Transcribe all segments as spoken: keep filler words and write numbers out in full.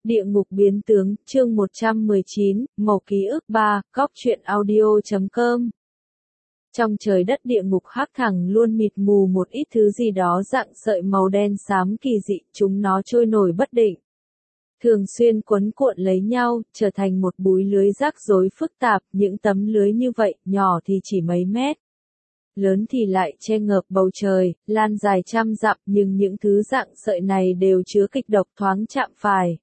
Địa ngục biến tướng, chương một trăm mười chín, mẩu ký ức ba, góc truyện audio chấm com. Trong trời đất địa ngục hắc thẳng luôn mịt mù một ít thứ gì đó dạng sợi màu đen xám kỳ dị, chúng nó trôi nổi bất định. Thường xuyên quấn cuộn lấy nhau, trở thành một búi lưới rắc rối phức tạp, những tấm lưới như vậy, nhỏ thì chỉ mấy mét. Lớn thì lại che ngợp bầu trời, lan dài trăm dặm, nhưng những thứ dạng sợi này đều chứa kịch độc thoáng chạm phải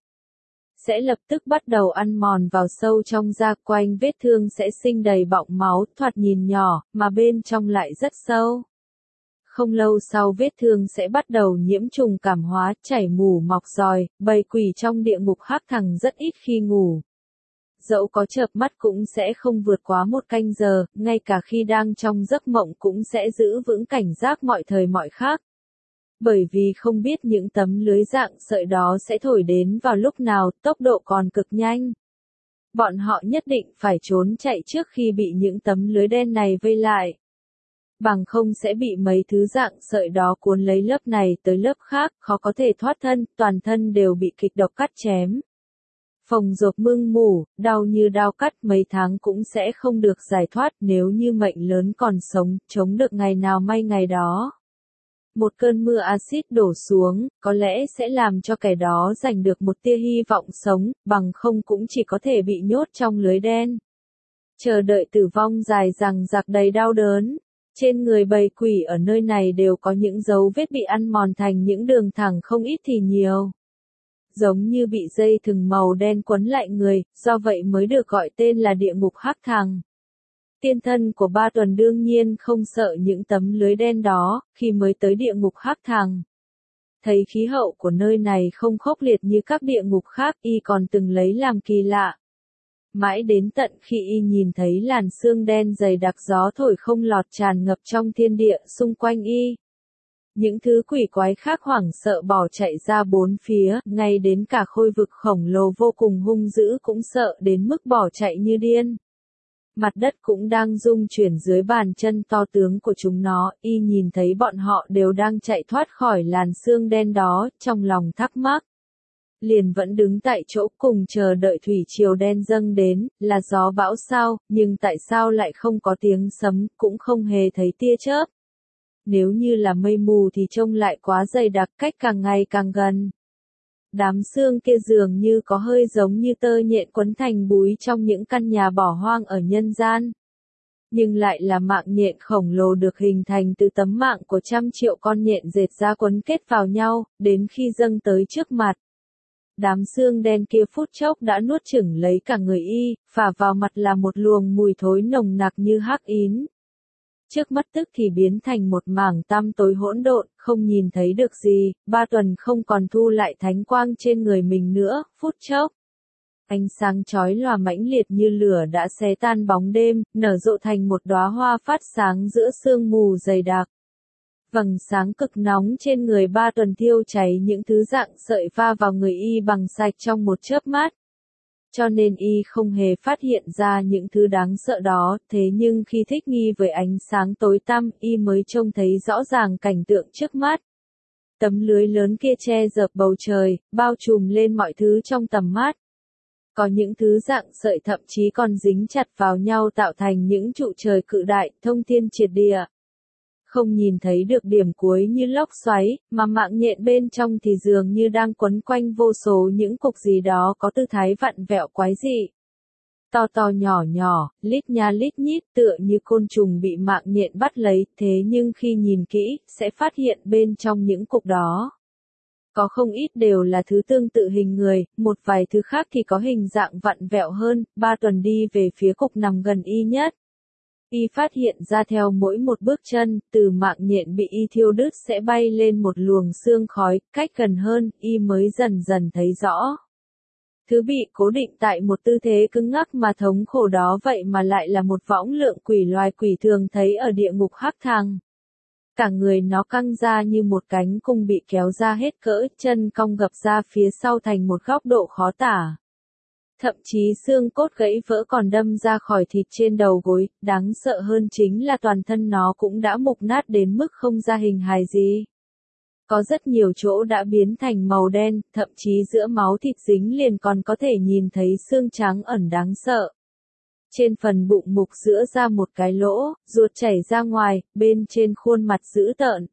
sẽ lập tức bắt đầu ăn mòn vào sâu trong da, quanh vết thương sẽ sinh đầy bọng máu, thoạt nhìn nhỏ, mà bên trong lại rất sâu. Không lâu sau vết thương sẽ bắt đầu nhiễm trùng cảm hóa, chảy mủ mọc giòi, bầy quỷ trong địa ngục hắc thẳng rất ít khi ngủ. Dẫu có chợp mắt cũng sẽ không vượt quá một canh giờ, ngay cả khi đang trong giấc mộng cũng sẽ giữ vững cảnh giác mọi thời mọi khác. Bởi vì không biết những tấm lưới dạng sợi đó sẽ thổi đến vào lúc nào, tốc độ còn cực nhanh. Bọn họ nhất định phải trốn chạy trước khi bị những tấm lưới đen này vây lại. Bằng không sẽ bị mấy thứ dạng sợi đó cuốn lấy lớp này tới lớp khác, khó có thể thoát thân, toàn thân đều bị kịch độc cắt chém. Phồng rộp mưng mủ, đau như đao cắt, mấy tháng cũng sẽ không được giải thoát, nếu như mệnh lớn còn sống, chống được ngày nào may ngày đó. Một cơn mưa axit đổ xuống, có lẽ sẽ làm cho kẻ đó giành được một tia hy vọng sống, bằng không cũng chỉ có thể bị nhốt trong lưới đen. Chờ đợi tử vong dài dằng dặc đầy đau đớn. Trên người bầy quỷ ở nơi này đều có những dấu vết bị ăn mòn thành những đường thẳng, không ít thì nhiều. Giống như bị dây thừng màu đen quấn lại người, do vậy mới được gọi tên là địa ngục hắc thẳng. Tiên thân của Ba Tuần đương nhiên không sợ những tấm lưới đen đó, khi mới tới địa ngục hắc thẳng. Thấy khí hậu của nơi này không khốc liệt như các địa ngục khác, y còn từng lấy làm kỳ lạ. Mãi đến tận khi y nhìn thấy làn sương đen dày đặc, gió thổi không lọt tràn ngập trong thiên địa xung quanh y. Những thứ quỷ quái khác hoảng sợ bỏ chạy ra bốn phía, ngay đến cả khôi vực khổng lồ vô cùng hung dữ cũng sợ đến mức bỏ chạy như điên. Mặt đất cũng đang rung chuyển dưới bàn chân to tướng của chúng nó, y nhìn thấy bọn họ đều đang chạy thoát khỏi làn sương đen đó, trong lòng thắc mắc. Liền vẫn đứng tại chỗ cùng chờ đợi thủy triều đen dâng đến, là gió bão sao, nhưng tại sao lại không có tiếng sấm, cũng không hề thấy tia chớp. Nếu như là mây mù thì trông lại quá dày đặc, cách càng ngày càng gần. Đám sương kia dường như có hơi giống như tơ nhện quấn thành búi trong những căn nhà bỏ hoang ở nhân gian. Nhưng lại là mạng nhện khổng lồ được hình thành từ tấm mạng của trăm triệu con nhện dệt ra quấn kết vào nhau, đến khi dâng tới trước mặt. Đám sương đen kia phút chốc đã nuốt chửng lấy cả người y, phả vào mặt là một luồng mùi thối nồng nặc như hắc ín. Trước mắt tức thì biến thành một mảng tăm tối hỗn độn, không nhìn thấy được gì, Ba Tuần không còn thu lại thánh quang trên người mình nữa, phút chốc. Ánh sáng chói lòa mãnh liệt như lửa đã xé tan bóng đêm, nở rộ thành một đóa hoa phát sáng giữa sương mù dày đặc. Vầng sáng cực nóng trên người Ba Tuần thiêu cháy những thứ dạng sợi va vào người y bằng sạch trong một chớp mắt. Cho nên y không hề phát hiện ra những thứ đáng sợ đó, thế nhưng khi thích nghi với ánh sáng tối tăm, y mới trông thấy rõ ràng cảnh tượng trước mắt. Tấm lưới lớn kia che dợp bầu trời, bao trùm lên mọi thứ trong tầm mắt. Có những thứ dạng sợi thậm chí còn dính chặt vào nhau tạo thành những trụ trời cự đại, thông thiên triệt địa. Không nhìn thấy được điểm cuối như lốc xoáy, mà mạng nhện bên trong thì dường như đang quấn quanh vô số những cục gì đó có tư thái vặn vẹo quái dị. To to nhỏ nhỏ, lít nha lít nhít, tựa như côn trùng bị mạng nhện bắt lấy, thế nhưng khi nhìn kỹ, sẽ phát hiện bên trong những cục đó. Có không ít đều là thứ tương tự hình người, một vài thứ khác thì có hình dạng vặn vẹo hơn. Ba Tuần đi về phía cục nằm gần y nhất. Y phát hiện ra theo mỗi một bước chân, từ mạng nhện bị y thiêu đứt sẽ bay lên một luồng sương khói, cách gần hơn, y mới dần dần thấy rõ. Thứ bị cố định tại một tư thế cứng ngắc mà thống khổ đó vậy mà lại là một võng lượng quỷ loài quỷ thường thấy ở địa ngục hắc thẳng. Cả người nó căng ra như một cánh cung bị kéo ra hết cỡ, chân cong gập ra phía sau thành một góc độ khó tả. Thậm chí xương cốt gãy vỡ còn đâm ra khỏi thịt trên đầu gối, đáng sợ hơn chính là toàn thân nó cũng đã mục nát đến mức không ra hình hài gì. Có rất nhiều chỗ đã biến thành màu đen, thậm chí giữa máu thịt dính liền còn có thể nhìn thấy xương trắng ẩn đáng sợ. Trên phần bụng mục giữa ra một cái lỗ, ruột chảy ra ngoài, bên trên khuôn mặt dữ tợn.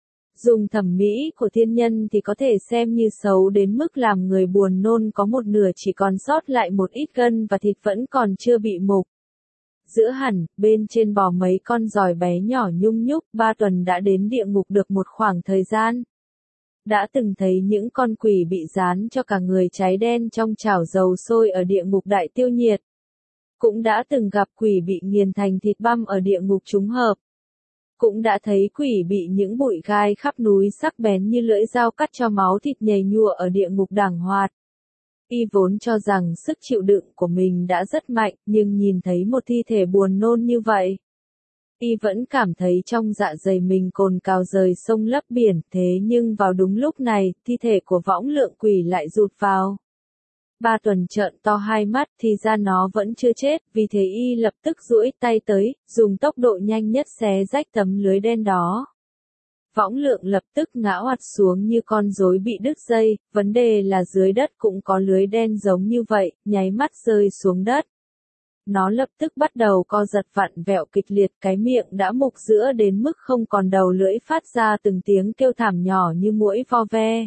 Dùng thẩm mỹ của thiên nhân thì có thể xem như xấu đến mức làm người buồn nôn, có một nửa chỉ còn sót lại một ít gân và thịt vẫn còn chưa bị mục. Giữa hẳn, bên trên bò mấy con giòi bé nhỏ nhung nhúc, Ba Tuần đã đến địa ngục được một khoảng thời gian. Đã từng thấy những con quỷ bị dán cho cả người cháy đen trong chảo dầu sôi ở địa ngục đại tiêu nhiệt. Cũng đã từng gặp quỷ bị nghiền thành thịt băm ở địa ngục trúng hợp. Cũng đã thấy quỷ bị những bụi gai khắp núi sắc bén như lưỡi dao cắt cho máu thịt nhầy nhụa ở địa ngục đàng hoạt. Y vốn cho rằng sức chịu đựng của mình đã rất mạnh, nhưng nhìn thấy một thi thể buồn nôn như vậy. Y vẫn cảm thấy trong dạ dày mình cồn cào rời sông lấp biển, thế nhưng vào đúng lúc này, thi thể của võng lượng quỷ lại rụt vào. Ba Tuần trợn to hai mắt, thì ra nó vẫn chưa chết, vì thế Y lập tức duỗi tay tới, dùng tốc độ nhanh nhất xé rách tấm lưới đen đó. Võng lượng lập tức ngã oặt xuống như con rối bị đứt dây, vấn đề là dưới đất cũng có lưới đen giống như vậy, nháy mắt rơi xuống đất. Nó lập tức bắt đầu co giật vặn vẹo kịch liệt, cái miệng đã mục giữa đến mức không còn đầu lưỡi, phát ra từng tiếng kêu thảm nhỏ như muỗi vo ve.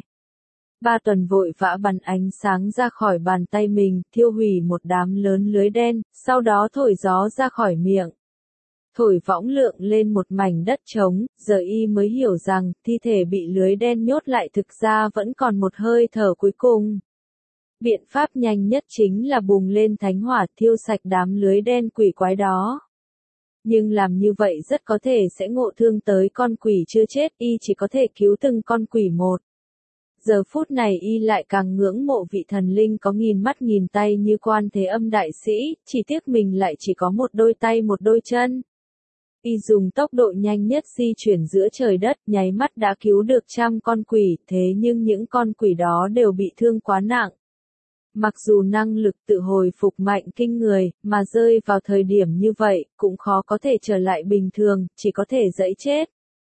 Ba Tuần vội vã bắn ánh sáng ra khỏi bàn tay mình, thiêu hủy một đám lớn lưới đen, sau đó thổi gió ra khỏi miệng. Thổi võng lượng lên một mảnh đất trống, giờ Y mới hiểu rằng, thi thể bị lưới đen nhốt lại thực ra vẫn còn một hơi thở cuối cùng. Biện pháp nhanh nhất chính là bùng lên thánh hỏa thiêu sạch đám lưới đen quỷ quái đó. Nhưng làm như vậy rất có thể sẽ ngộ thương tới con quỷ chưa chết, Y chỉ có thể cứu từng con quỷ một. Giờ phút này Y lại càng ngưỡng mộ vị thần linh có nghìn mắt nghìn tay như Quan Thế Âm đại sĩ, chỉ tiếc mình lại chỉ có một đôi tay một đôi chân. Y dùng tốc độ nhanh nhất di chuyển giữa trời đất, nháy mắt đã cứu được trăm con quỷ, thế nhưng những con quỷ đó đều bị thương quá nặng. Mặc dù năng lực tự hồi phục mạnh kinh người, mà rơi vào thời điểm như vậy, cũng khó có thể trở lại bình thường, chỉ có thể dẫy chết.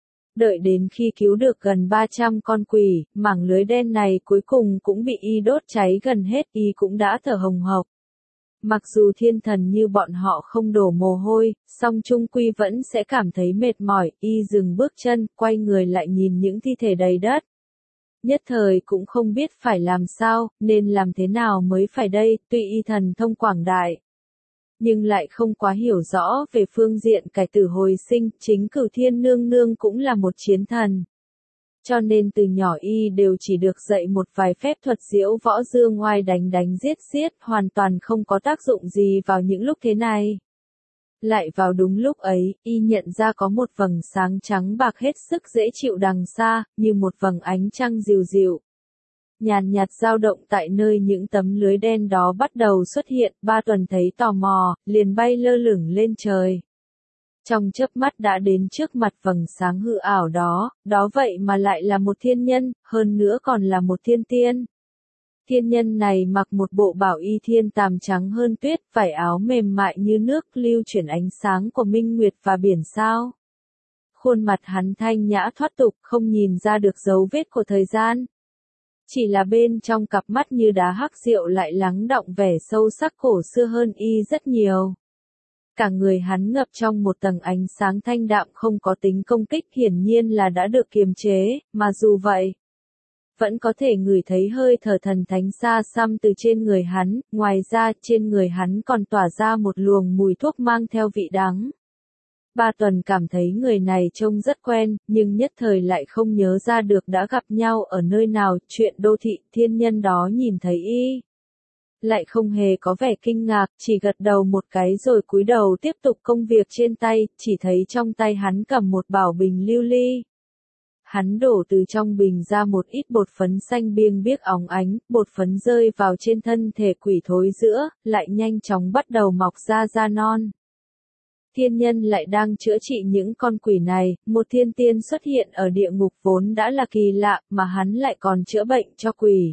Đợi đến khi cứu được gần ba trăm con quỷ, mảng lưới đen này cuối cùng cũng bị Y đốt cháy gần hết, Y cũng đã thở hồng hộc. Mặc dù thiên thần như bọn họ không đổ mồ hôi, song chung quy vẫn sẽ cảm thấy mệt mỏi, Y dừng bước chân, quay người lại nhìn những thi thể đầy đất. Nhất thời cũng không biết phải làm sao, nên làm thế nào mới phải đây, tuy Y thần thông quảng đại. Nhưng lại không quá hiểu rõ về phương diện cải tử hồi sinh, chính Cửu Thiên Nương Nương cũng là một chiến thần. Cho nên từ nhỏ Y đều chỉ được dạy một vài phép thuật diễu võ dương ngoai đánh đánh giết giết, hoàn toàn không có tác dụng gì vào những lúc thế này. Lại vào đúng lúc ấy, Y nhận ra có một vầng sáng trắng bạc hết sức dễ chịu đằng xa, như một vầng ánh trăng dịu dịu. Nhàn nhạt dao động tại nơi những tấm lưới đen đó bắt đầu xuất hiện, Ba Tuần thấy tò mò, liền bay lơ lửng lên trời. Trong chớp mắt đã đến trước mặt vầng sáng hư ảo đó, đó vậy mà lại là một thiên nhân, hơn nữa còn là một thiên tiên. Thiên nhân này mặc một bộ bảo y thiên tàm trắng hơn tuyết, vải áo mềm mại như nước, lưu chuyển ánh sáng của minh nguyệt và biển sao. Khuôn mặt hắn thanh nhã thoát tục, không nhìn ra được dấu vết của thời gian. Chỉ là bên trong cặp mắt như đá hắc rượu lại lắng đọng vẻ sâu sắc cổ xưa hơn Y rất nhiều. Cả người hắn ngập trong một tầng ánh sáng thanh đạm không có tính công kích, hiển nhiên là đã được kiềm chế, mà dù vậy, vẫn có thể ngửi thấy hơi thở thần thánh xa xăm từ trên người hắn, ngoài ra trên người hắn còn tỏa ra một luồng mùi thuốc mang theo vị đắng. Ba Tuần cảm thấy người này trông rất quen, nhưng nhất thời lại không nhớ ra được đã gặp nhau ở nơi nào, chuyện đô thị thiên nhân đó nhìn thấy Y. Lại không hề có vẻ kinh ngạc, chỉ gật đầu một cái rồi cúi đầu tiếp tục công việc trên tay, chỉ thấy trong tay hắn cầm một bảo bình lưu ly. Hắn đổ từ trong bình ra một ít bột phấn xanh biêng biếc óng ánh, bột phấn rơi vào trên thân thể quỷ thối giữa, lại nhanh chóng bắt đầu mọc ra da non. Thiên nhân lại đang chữa trị những con quỷ này, một thiên tiên xuất hiện ở địa ngục vốn đã là kỳ lạ, mà hắn lại còn chữa bệnh cho quỷ.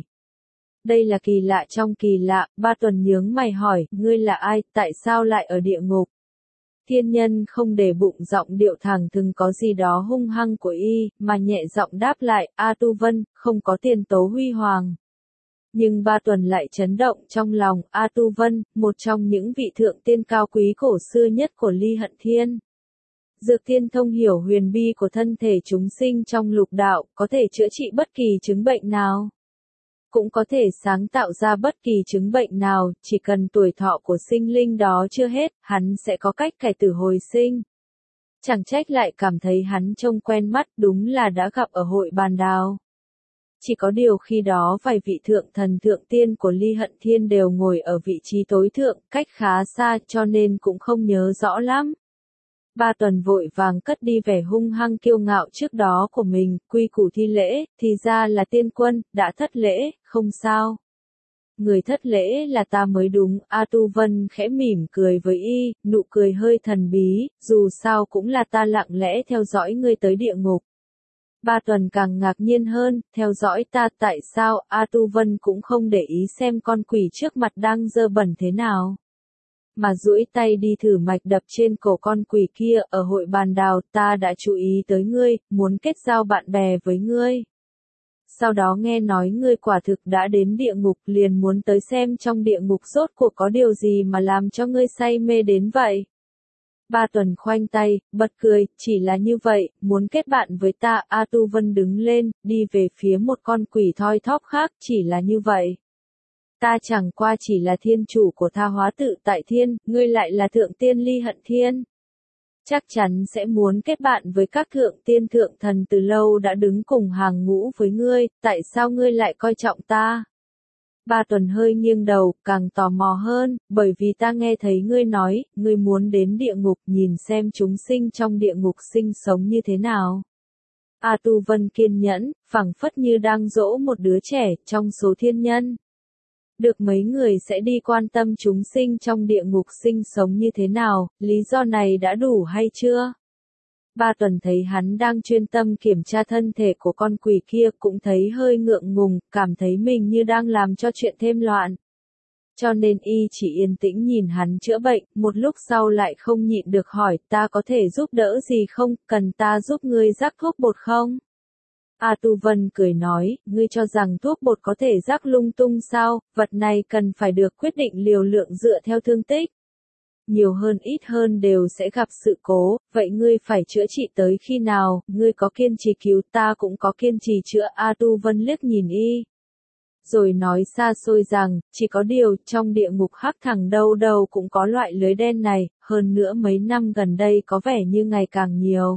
Đây là kỳ lạ trong kỳ lạ, Ba Tuần nhướng mày hỏi, ngươi là ai, tại sao lại ở địa ngục? Thiên nhân không để bụng giọng điệu thẳng thừng có gì đó hung hăng của y, mà nhẹ giọng đáp lại, A Tu Vân, không có tiền tố huy hoàng. Nhưng ba tuần lại chấn động trong lòng, A Tu Vân, một trong những vị thượng tiên cao quý cổ xưa nhất của Ly Hận Thiên. Dược tiên thông hiểu huyền bi của thân thể chúng sinh trong lục đạo, có thể chữa trị bất kỳ chứng bệnh nào. Cũng có thể sáng tạo ra bất kỳ chứng bệnh nào, chỉ cần tuổi thọ của sinh linh đó chưa hết, hắn sẽ có cách cải tử hồi sinh. Chẳng trách lại cảm thấy hắn trông quen mắt, đúng là đã gặp ở hội bàn đào. Chỉ có điều khi đó vài vị thượng thần thượng tiên của Ly Hận Thiên đều ngồi ở vị trí tối thượng, cách khá xa cho nên cũng không nhớ rõ lắm. Ba tuần vội vàng cất đi vẻ hung hăng kiêu ngạo trước đó của mình, quy củ thi lễ, thì ra là tiên quân, đã thất lễ, không sao. Người thất lễ là ta mới đúng, A Tu Vân khẽ mỉm cười với y, nụ cười hơi thần bí, dù sao cũng là ta lặng lẽ theo dõi ngươi tới địa ngục. Ba tuần càng ngạc nhiên hơn, theo dõi ta tại sao, A Tu Vân cũng không để ý xem con quỷ trước mặt đang dơ bẩn thế nào. Mà duỗi tay đi thử mạch đập trên cổ con quỷ kia, ở hội bàn đào ta đã chú ý tới ngươi, muốn kết giao bạn bè với ngươi. Sau đó nghe nói ngươi quả thực đã đến địa ngục, liền muốn tới xem trong địa ngục rốt cuộc có điều gì mà làm cho ngươi say mê đến vậy. Ba tuần khoanh tay, bật cười, chỉ là như vậy, muốn kết bạn với ta, A Tu Vân đứng lên, đi về phía một con quỷ thoi thóp khác, chỉ là như vậy. Ta chẳng qua chỉ là thiên chủ của tha hóa tự tại thiên, ngươi lại là thượng tiên Ly Hận Thiên. Chắc chắn sẽ muốn kết bạn với các thượng tiên thượng thần từ lâu đã đứng cùng hàng ngũ với ngươi, tại sao ngươi lại coi trọng ta? Ba tuần hơi nghiêng đầu, càng tò mò hơn, bởi vì ta nghe thấy ngươi nói, ngươi muốn đến địa ngục nhìn xem chúng sinh trong địa ngục sinh sống như thế nào. A Tu Vân kiên nhẫn, phảng phất như đang dỗ một đứa trẻ trong số thiên nhân. Được mấy người sẽ đi quan tâm chúng sinh trong địa ngục sinh sống như thế nào, lý do này đã đủ hay chưa? Ba tuần thấy hắn đang chuyên tâm kiểm tra thân thể của con quỷ kia cũng thấy hơi ngượng ngùng, cảm thấy mình như đang làm cho chuyện thêm loạn. Cho nên y chỉ yên tĩnh nhìn hắn chữa bệnh, một lúc sau lại không nhịn được hỏi, ta có thể giúp đỡ gì không, cần ta giúp ngươi rắc thuốc bột không? A Tu Vân cười nói, ngươi cho rằng thuốc bột có thể rắc lung tung sao, vật này cần phải được quyết định liều lượng dựa theo thương tích. Nhiều hơn ít hơn đều sẽ gặp sự cố, vậy ngươi phải chữa trị tới khi nào, ngươi có kiên trì cứu ta cũng có kiên trì chữa. A Tu Vân liếc nhìn y. Rồi nói xa xôi rằng, chỉ có điều, trong địa ngục hắc thẳng đâu đâu cũng có loại lưới đen này, hơn nữa mấy năm gần đây có vẻ như ngày càng nhiều.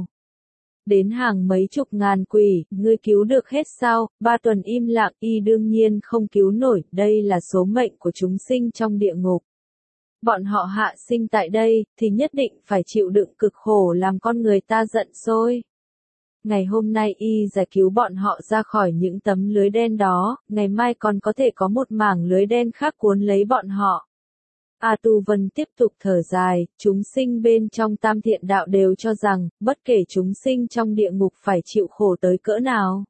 Đến hàng mấy chục ngàn quỷ, ngươi cứu được hết sao? Ba tuần im lặng, y đương nhiên không cứu nổi, đây là số mệnh của chúng sinh trong địa ngục. Bọn họ hạ sinh tại đây, thì nhất định phải chịu đựng cực khổ làm con người ta giận sôi. Ngày hôm nay y giải cứu bọn họ ra khỏi những tấm lưới đen đó, ngày mai còn có thể có một mảng lưới đen khác cuốn lấy bọn họ. A Tu Vân tiếp tục thở dài, chúng sinh bên trong tam thiện đạo đều cho rằng, bất kể chúng sinh trong địa ngục phải chịu khổ tới cỡ nào.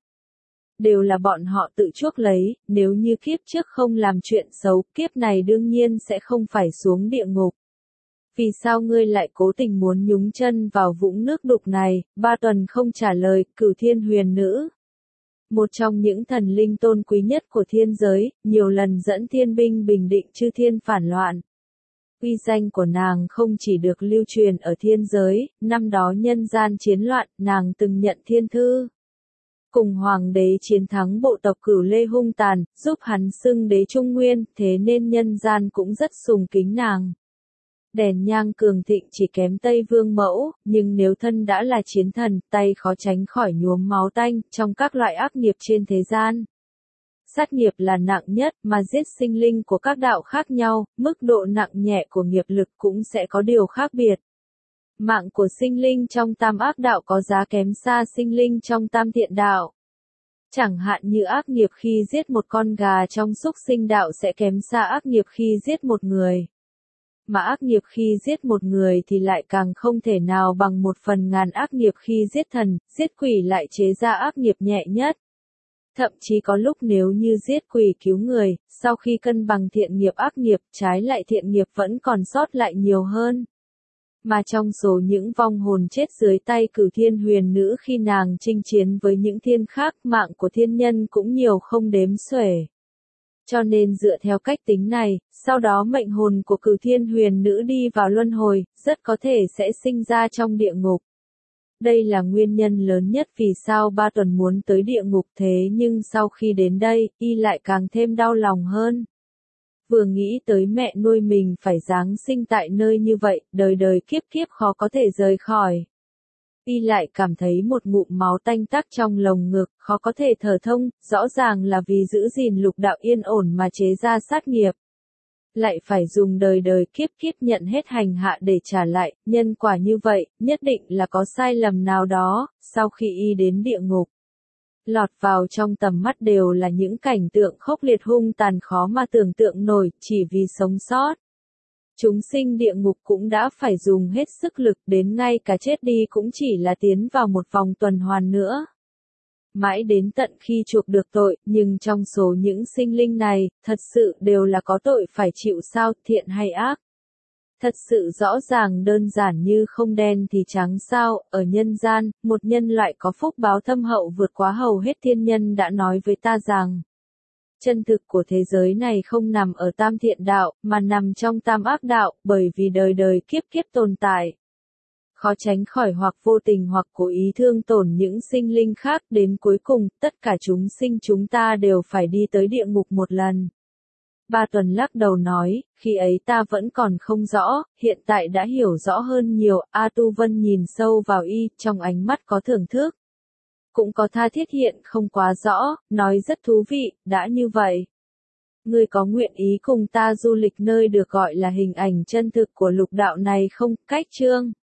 Đều là bọn họ tự chuốc lấy, nếu như kiếp trước không làm chuyện xấu, kiếp này đương nhiên sẽ không phải xuống địa ngục. Vì sao ngươi lại cố tình muốn nhúng chân vào vũng nước đục này? Ba tuần không trả lời, Cửu Thiên Huyền Nữ. Một trong những thần linh tôn quý nhất của thiên giới, nhiều lần dẫn thiên binh bình định chư thiên phản loạn. Uy danh của nàng không chỉ được lưu truyền ở thiên giới, năm đó nhân gian chiến loạn, nàng từng nhận thiên thư. Cùng hoàng đế chiến thắng bộ tộc Cửu Lê hung tàn, giúp hắn xưng đế trung nguyên, thế nên nhân gian cũng rất sùng kính nàng. Đèn nhang cường thịnh chỉ kém Tây Vương Mẫu, nhưng nếu thân đã là chiến thần, tay khó tránh khỏi nhuốm máu tanh, trong các loại ác nghiệp trên thế gian. Sát nghiệp là nặng nhất, mà giết sinh linh của các đạo khác nhau, mức độ nặng nhẹ của nghiệp lực cũng sẽ có điều khác biệt. Mạng của sinh linh trong tam ác đạo có giá kém xa sinh linh trong tam thiện đạo. Chẳng hạn như ác nghiệp khi giết một con gà trong súc sinh đạo sẽ kém xa ác nghiệp khi giết một người. Mà ác nghiệp khi giết một người thì lại càng không thể nào bằng một phần ngàn ác nghiệp khi giết thần, giết quỷ lại chế ra ác nghiệp nhẹ nhất. Thậm chí có lúc nếu như giết quỷ cứu người, sau khi cân bằng thiện nghiệp ác nghiệp, trái lại thiện nghiệp vẫn còn sót lại nhiều hơn. Mà trong số những vong hồn chết dưới tay Cửu Thiên Huyền Nữ khi nàng chinh chiến với những thiên khác, mạng của thiên nhân cũng nhiều không đếm xuể. Cho nên dựa theo cách tính này, sau đó mệnh hồn của Cửu Thiên Huyền Nữ đi vào luân hồi, rất có thể sẽ sinh ra trong địa ngục. Đây là nguyên nhân lớn nhất vì sao Ba Tuần muốn tới địa ngục, thế nhưng sau khi đến đây, y lại càng thêm đau lòng hơn. Vừa nghĩ tới mẹ nuôi mình phải giáng sinh tại nơi như vậy, đời đời kiếp kiếp khó có thể rời khỏi. Y lại cảm thấy một ngụm máu tanh tắc trong lồng ngực, khó có thể thở thông, rõ ràng là vì giữ gìn lục đạo yên ổn mà chế ra sát nghiệp. Lại phải dùng đời đời kiếp kiếp nhận hết hành hạ để trả lại, nhân quả như vậy, nhất định là có sai lầm nào đó, sau khi y đến địa ngục. Lọt vào trong tầm mắt đều là những cảnh tượng khốc liệt hung tàn khó mà tưởng tượng nổi, chỉ vì sống sót. Chúng sinh địa ngục cũng đã phải dùng hết sức lực, đến ngay cả chết đi cũng chỉ là tiến vào một vòng tuần hoàn nữa. Mãi đến tận khi chuộc được tội, nhưng trong số những sinh linh này, thật sự đều là có tội phải chịu sao, thiện hay ác. Thật sự rõ ràng đơn giản như không đen thì trắng sao, ở nhân gian, một nhân loại có phúc báo thâm hậu vượt quá hầu hết thiên nhân đã nói với ta rằng, chân thực của thế giới này không nằm ở tam thiện đạo, mà nằm trong tam ác đạo, bởi vì đời đời kiếp kiếp tồn tại. Khó tránh khỏi hoặc vô tình hoặc cố ý thương tổn những sinh linh khác, đến cuối cùng, tất cả chúng sinh chúng ta đều phải đi tới địa ngục một lần. Ba Tuần lắc đầu nói, khi ấy ta vẫn còn không rõ, hiện tại đã hiểu rõ hơn nhiều. A Tu Vân nhìn sâu vào y, trong ánh mắt có thưởng thức. Cũng có tha thiết, hiện không quá rõ, nói rất thú vị, đã như vậy. Ngươi có nguyện ý cùng ta du lịch nơi được gọi là hình ảnh chân thực của lục đạo này không? Cách chương